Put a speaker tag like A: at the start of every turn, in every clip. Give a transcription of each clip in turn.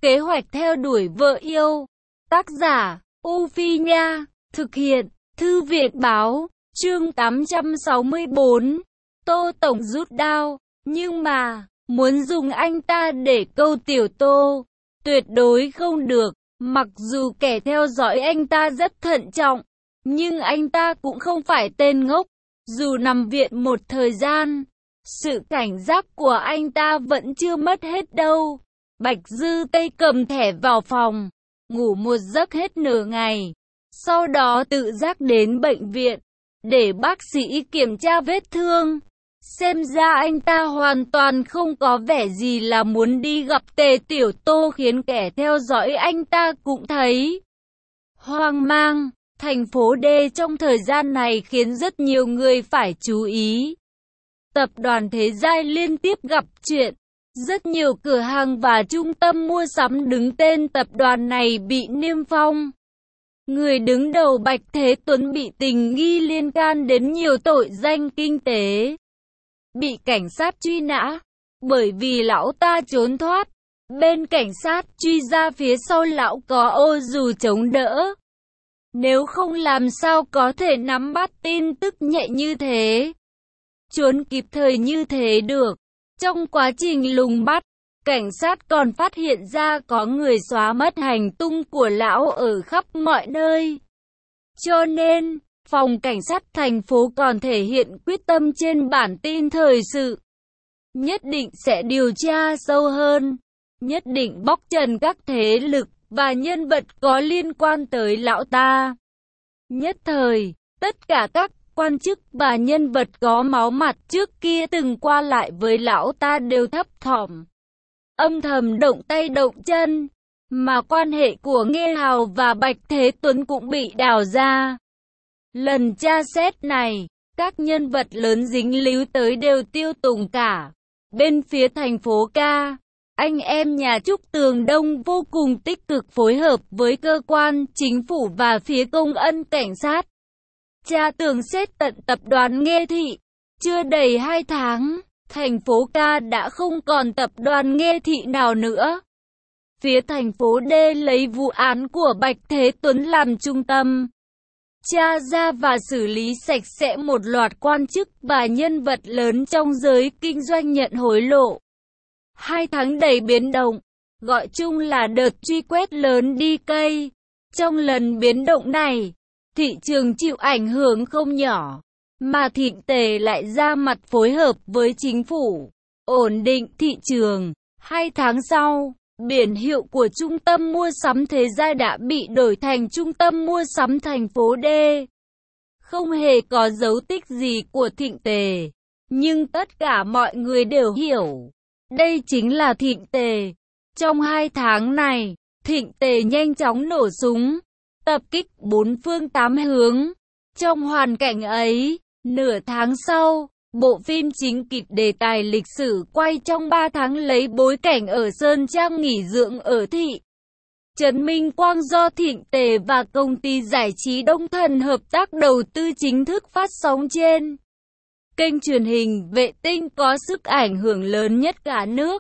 A: Kế hoạch theo đuổi vợ yêu. Tác giả, U Phi Nha. Thực hiện, Thư viện Báo. Chương 864. Tô Tổng rút đao. Nhưng mà, muốn dùng anh ta để câu Tiểu Tô, tuyệt đối không được. Mặc dù kẻ theo dõi anh ta rất thận trọng, nhưng anh ta cũng không phải tên ngốc. Dù nằm viện một thời gian, sự cảnh giác của anh ta vẫn chưa mất hết đâu. Bạch Dư Tây cầm thẻ vào phòng, ngủ một giấc hết nửa ngày. Sau đó tự giác đến bệnh viện, để bác sĩ kiểm tra vết thương. Xem ra anh ta hoàn toàn không có vẻ gì là muốn đi gặp Tề Tiểu Tô, khiến kẻ theo dõi anh ta cũng thấy hoang mang. Thành phố D trong thời gian này khiến rất nhiều người phải chú ý. Tập đoàn Thế Giai liên tiếp gặp chuyện. Rất nhiều cửa hàng và trung tâm mua sắm đứng tên tập đoàn này bị niêm phong. Người đứng đầu Bạch Thế Tuấn bị tình nghi liên can đến nhiều tội danh kinh tế, bị cảnh sát truy nã. Bởi vì lão ta trốn thoát, bên cảnh sát truy ra phía sau lão có ô dù chống đỡ. Nếu không làm sao có thể nắm bắt tin tức nhạy như thế, trốn kịp thời như thế được. Trong quá trình lùng bắt, cảnh sát còn phát hiện ra có người xóa mất hành tung của lão ở khắp mọi nơi. Cho nên, phòng cảnh sát thành phố còn thể hiện quyết tâm trên bản tin thời sự. Nhất định sẽ điều tra sâu hơn, nhất định bóc trần các thế lực và nhân vật có liên quan tới lão ta. Nhất thời, tất cả các quan chức và nhân vật có máu mặt trước kia từng qua lại với lão ta đều thấp thỏm, âm thầm động tay động chân, mà quan hệ của Nghê Hào và Bạch Thế Tuấn cũng bị đào ra. Lần tra xét này, các nhân vật lớn dính líu tới đều tiêu tùng cả. Bên phía thành phố K, anh em nhà Trúc Tường Đông vô cùng tích cực phối hợp với cơ quan chính phủ và phía công ân cảnh sát, tra tường xét tận tập đoàn Nghê Thị. Chưa đầy 2 tháng, thành phố K đã không còn tập đoàn Nghê Thị nào nữa. Phía thành phố D lấy vụ án của Bạch Thế Tuấn làm trung tâm, tra ra và xử lý sạch sẽ một loạt quan chức và nhân vật lớn trong giới kinh doanh nhận hối lộ. 2 tháng đầy biến động, gọi chung là đợt truy quét lớn đi cây. Trong lần biến động này, thị trường chịu ảnh hưởng không nhỏ, mà Thịnh Tề lại ra mặt phối hợp với chính phủ, ổn định thị trường. 2 tháng sau, biển hiệu của trung tâm mua sắm Thế Giai đã bị đổi thành trung tâm mua sắm thành phố D. Không hề có dấu tích gì của Thịnh Tề, nhưng tất cả mọi người đều hiểu, đây chính là Thịnh Tề. Trong 2 tháng này, Thịnh Tề nhanh chóng nổ súng, tập kích 4 phương 8 hướng. Trong hoàn cảnh ấy, nửa tháng sau, bộ phim chính kịch đề tài lịch sử quay trong 3 tháng lấy bối cảnh ở Sơn Trang nghỉ dưỡng ở thị trấn Minh Quang do Thịnh Tề và công ty giải trí Đông Thần hợp tác đầu tư chính thức phát sóng trên kênh truyền hình vệ tinh có sức ảnh hưởng lớn nhất cả nước.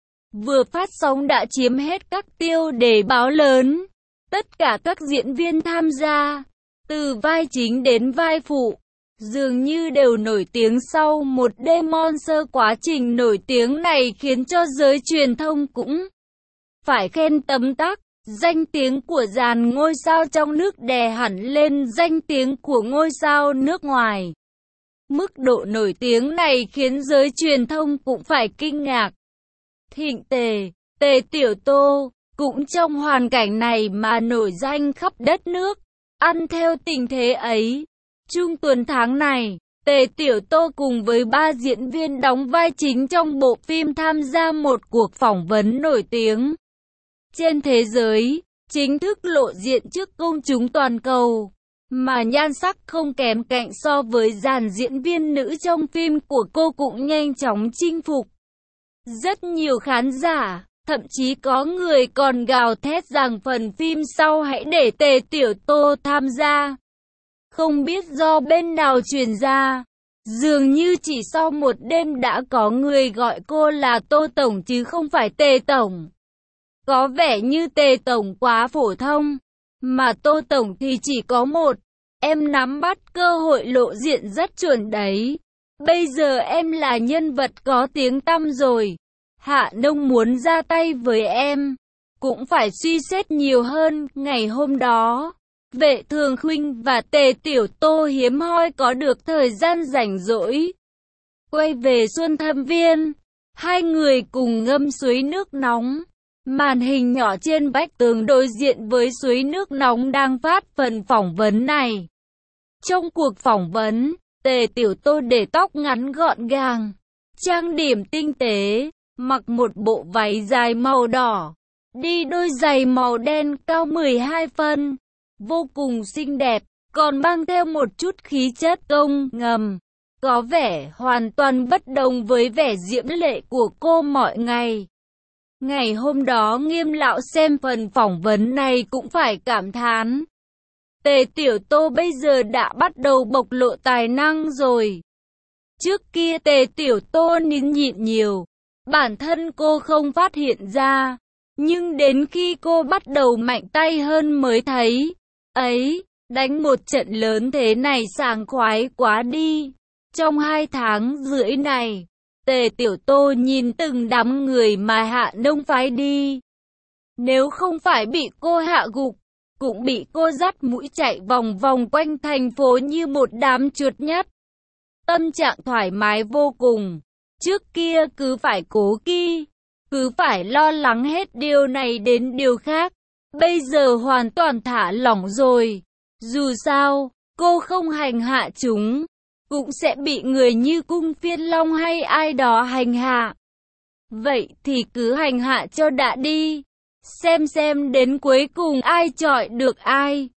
A: Vừa phát sóng đã chiếm hết các tiêu đề báo lớn. Tất cả các diễn viên tham gia, từ vai chính đến vai phụ, dường như đều nổi tiếng sau một đêm monster. Quá trình nổi tiếng này khiến cho giới truyền thông cũng phải khen tấm tắc. Danh tiếng của dàn ngôi sao trong nước đè hẳn lên danh tiếng của ngôi sao nước ngoài. Mức độ nổi tiếng này khiến giới truyền thông cũng phải kinh ngạc. Thịnh Tề, Tề Tiểu Tô, cũng trong hoàn cảnh này mà nổi danh khắp đất nước. Ăn theo tình thế ấy, trung tuần tháng này, Tề Tiểu Tô cùng với 3 diễn viên đóng vai chính trong bộ phim tham gia một cuộc phỏng vấn nổi tiếng trên thế giới, chính thức lộ diện trước công chúng toàn cầu, mà nhan sắc không kém cạnh so với dàn diễn viên nữ trong phim của cô cũng nhanh chóng chinh phục rất nhiều khán giả. Thậm chí có người còn gào thét rằng phần phim sau hãy để Tề Tiểu Tô tham gia. Không biết do bên nào truyền ra, dường như chỉ sau một đêm đã có người gọi cô là Tô Tổng chứ không phải Tề Tổng. Có vẻ như Tề Tổng quá phổ thông, mà Tô Tổng thì chỉ có một. Em nắm bắt cơ hội lộ diện rất chuẩn đấy. Bây giờ em là nhân vật có tiếng tăm rồi. Hạ Nông muốn ra tay với em, cũng phải suy xét nhiều hơn. Ngày hôm đó, Vệ Thường Khuynh và Tề Tiểu Tô hiếm hoi có được thời gian rảnh rỗi. Quay về Xuân Thâm Viên, hai người cùng ngâm suối nước nóng. Màn hình nhỏ trên vách tường đối diện với suối nước nóng đang phát phần phỏng vấn này. Trong cuộc phỏng vấn, Tề Tiểu Tô để tóc ngắn gọn gàng, trang điểm tinh tế, mặc một bộ váy dài màu đỏ, đi đôi giày màu đen cao 12 phân, vô cùng xinh đẹp, còn mang theo một chút khí chất công ngầm, có vẻ hoàn toàn bất đồng với vẻ diễm lệ của cô mọi ngày. Ngày hôm đó Nghiêm lão xem phần phỏng vấn này cũng phải cảm thán. Tề Tiểu Tô bây giờ đã bắt đầu bộc lộ tài năng rồi. Trước kia Tề Tiểu Tô nín nhịn nhiều, bản thân cô không phát hiện ra. Nhưng đến khi cô bắt đầu mạnh tay hơn mới thấy, ấy, đánh một trận lớn thế này sảng khoái quá đi. Trong 2 tháng rưỡi này, Tề Tiểu Tô nhìn từng đám người mà Hạ Nông phái đi. Nếu không phải bị cô hạ gục, cũng bị cô dắt mũi chạy vòng vòng quanh thành phố như một đám chuột nhắt. Tâm trạng thoải mái vô cùng. Trước kia cứ phải cố ki, cứ phải lo lắng hết điều này đến điều khác. Bây giờ hoàn toàn thả lỏng rồi. Dù sao, cô không hành hạ chúng, cũng sẽ bị người như Cung Phiên Long hay ai đó hành hạ. Vậy thì cứ hành hạ cho đã đi. Xem đến cuối cùng ai chọi được ai.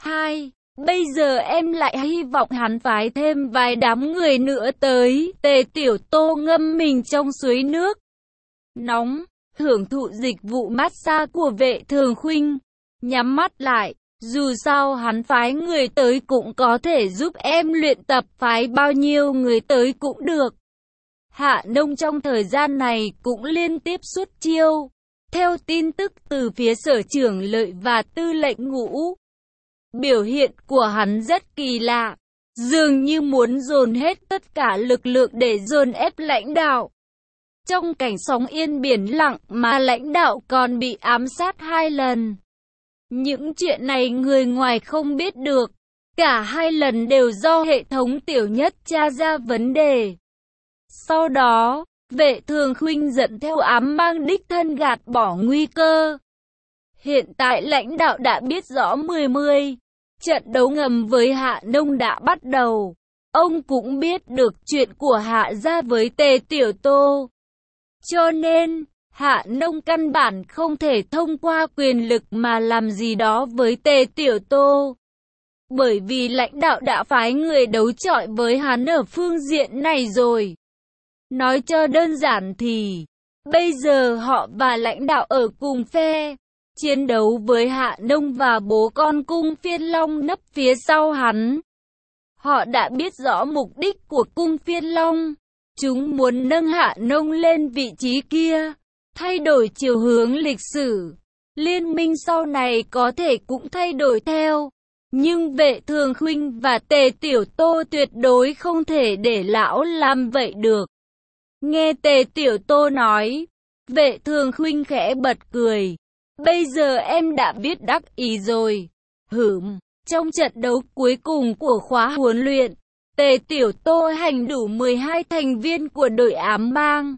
A: Bây giờ em lại hy vọng hắn phái thêm vài đám người nữa tới. Tề Tiểu Tô ngâm mình trong suối nước nóng, hưởng thụ dịch vụ massage của Vệ Thường Khuynh. Nhắm mắt lại, dù sao hắn phái người tới cũng có thể giúp em luyện tập, phái bao nhiêu người tới cũng được. Hạ Nông trong thời gian này cũng liên tiếp xuất chiêu. Theo tin tức từ phía Sở Trưởng Lợi và Tư lệnh Ngũ, biểu hiện của hắn rất kỳ lạ, dường như muốn dồn hết tất cả lực lượng để dồn ép lãnh đạo. Trong cảnh sóng yên biển lặng mà lãnh đạo còn bị ám sát 2 lần. Những chuyện này người ngoài không biết được, cả 2 lần đều do hệ thống Tiểu Nhất tra ra vấn đề. Sau đó, Vệ Thường Khuynh dẫn theo ám mang đích thân gạt bỏ nguy cơ. Hiện tại lãnh đạo đã biết rõ 10 trận đấu ngầm với Hạ Nông đã bắt đầu. Ông cũng biết được chuyện của Hạ gia với Tề Tiểu Tô. Cho nên, Hạ Nông căn bản không thể thông qua quyền lực mà làm gì đó với Tề Tiểu Tô. Bởi vì lãnh đạo đã phái người đấu chọi với hắn ở phương diện này rồi. Nói cho đơn giản thì, bây giờ họ và lãnh đạo ở cùng phe, chiến đấu với Hạ Nông và bố con Cung Phiên Long nấp phía sau hắn. Họ đã biết rõ mục đích của Cung Phiên Long. Chúng muốn nâng Hạ Nông lên vị trí kia, thay đổi chiều hướng lịch sử. Liên minh sau này có thể cũng thay đổi theo. Nhưng Vệ Thường Khuynh và Tề Tiểu Tô tuyệt đối không thể để lão làm vậy được. Nghe Tề Tiểu Tô nói, Vệ Thường Khuynh khẽ bật cười. Bây giờ em đã biết đắc ý rồi. Trong trận đấu cuối cùng của khóa huấn luyện, Tề Tiểu Tô hành đủ 12 thành viên của đội ám mang.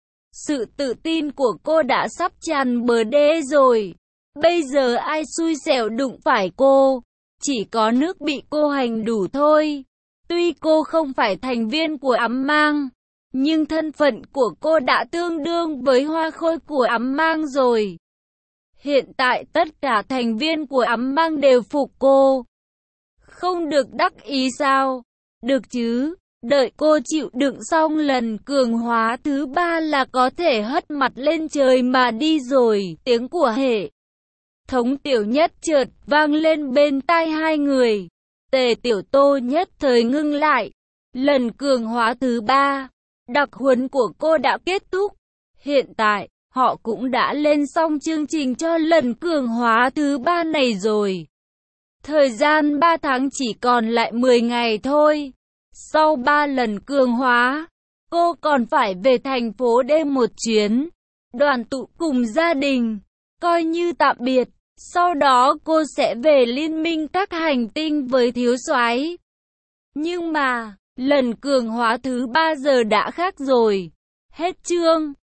A: Sự tự tin của cô đã sắp tràn bờ đê rồi. Bây giờ ai xui xẻo đụng phải cô, chỉ có nước bị cô hành đủ thôi. Tuy cô không phải thành viên của ám mang, nhưng thân phận của cô đã tương đương với hoa khôi của ám mang rồi. Hiện tại tất cả thành viên của ám mang đều phục cô. Không được đắc ý sao? Được chứ, đợi cô chịu đựng xong lần cường hóa thứ 3 là có thể hất mặt lên trời mà đi rồi. Tiếng của hệ thống Tiểu Nhất chợt vang lên bên tai hai người. Tề Tiểu Tô nhất thời ngưng lại. Lần cường hóa thứ 3, đặc huấn của cô đã kết thúc. Hiện tại, họ cũng đã lên xong chương trình cho lần cường hóa thứ 3 này rồi. Thời gian 3 tháng chỉ còn lại 10 ngày thôi. Sau 3 lần cường hóa, cô còn phải về thành phố D một chuyến, đoàn tụ cùng gia đình, coi như tạm biệt. Sau đó cô sẽ về liên minh các hành tinh với thiếu soái. Nhưng mà, lần cường hóa thứ 3 giờ đã khác rồi. Hết chương.